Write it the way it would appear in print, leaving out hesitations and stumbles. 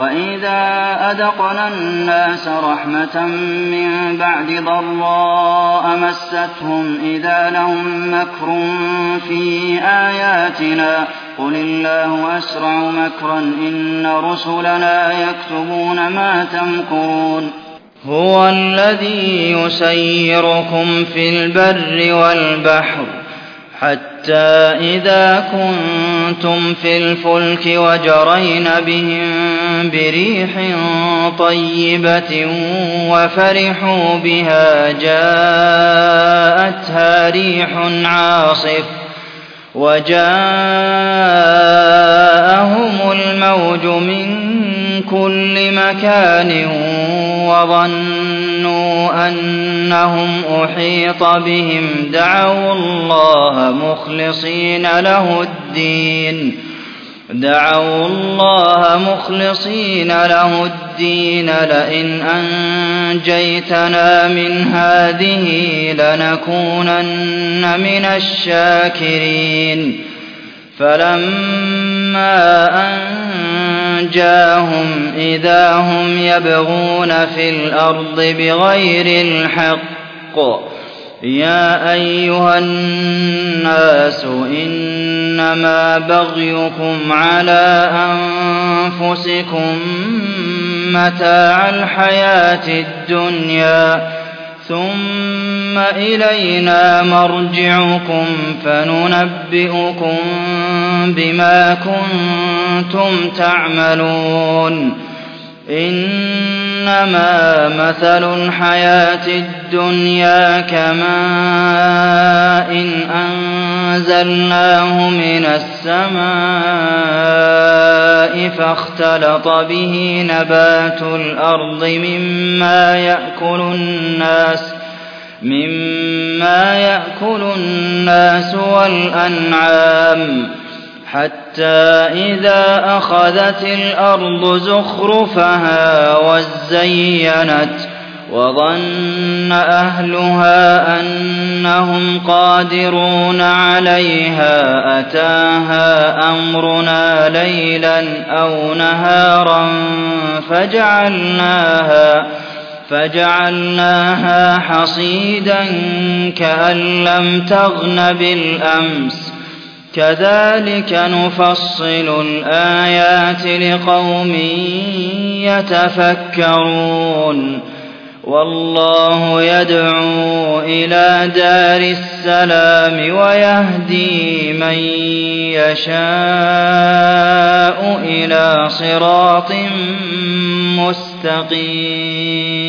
وَإِذَا أَذَقْنَا النَّاسَ رَحْمَةً مِّن بَعْدِ ضَرَّاءَ مَسَّتْهُمْ إِذَا لَهُم مَّكْرٌ فِي آيَاتِنَا ۚ قُلِ اللَّهُ أَسْرَعُ مَكْرًا إِنَّ رُسُلَنَا يَكْتُبُونَ مَا تَمْكُرُونَ هُوَ الَّذِي يُسَيِّرُكُمْ فِي الْبَرِّ وَالْبَحْرِ حَتَّىٰ إِذَا كُنتُمْ فِي الْفُلْكِ وَجَرَيْنَ بِهِم بِرِيحٍ طَيِّبَةٍ وَفَرِحُوا بِهَا جَاءَتْهَا رِيحٌ عَاصِفٌ وَجَاءَهُمُ الْمَوْجُ مِن كُلِّ مَكَانٍ وَظَنُّوا أَنَّهُمْ أُحِيطَ بِهِمْ دَعَوُا اللَّهَ مُخْلِصِينَ لَهُ الدِّينَ لَئِنْ أَنجَيْتَنَا مِنْ هَٰذِهِ لَنَكُونَنَّ مِنَ الشَّاكِرِينَ فَلَمَّا أَنجَاهُمْ إِذَا هُمْ يَبْغُونَ فِي الْأَرْضِ بِغَيْرِ الْحَقِّ يَا أَيُّهَا النَّاسُ إِنَّمَا بَغْيُكُمْ عَلَىٰ أَنفُسِكُم مَّتَاعَ الْحَيَاةِ الدُّنْيَا ثُمَّ إِلَيْنَا مَرْجِعُكُمْ فَنُنَبِّئُكُم بِمَا كُنتُمْ تَعْمَلُونَ إِنَّمَا مَثَلُ الْحَيَاةِ الدُّنْيَا كَمَاءٍ أَنزَلْنَاهُ مِنَ السَّمَاءِ فَاخْتَلَطَ بِهِ نَبَاتُ الْأَرْضِ مِمَّا يَأْكُلُ النَّاسُ وَالْأَنْعَامُ حَتَّىٰ إِذَا أَخَذَتِ الْأَرْضُ زُخْرُفَهَا وَازَّيَّنَتْ وَظَنَّ أَهْلُهَا أَنَّهُمْ قَادِرُونَ عَلَيْهَا أَتَاهَا أَمْرُنَا لَيْلًا أَوْ نَهَارًا فَجَعَلْنَاهَا حَصِيدًا كَأَن لَّمْ تَغْنَ بِالْأَمْسِ ۚ كَذَٰلِكَ نُفَصِّلُ الْآيَاتِ لِقَوْمٍ يَتَفَكَّرُونَ وَاللَّهُ يَدْعُو إِلَىٰ دَارِ السَّلَامِ وَيَهْدِي مَن يَشَاءُ إِلَىٰ صِرَاطٍ مُّسْتَقِيمٍ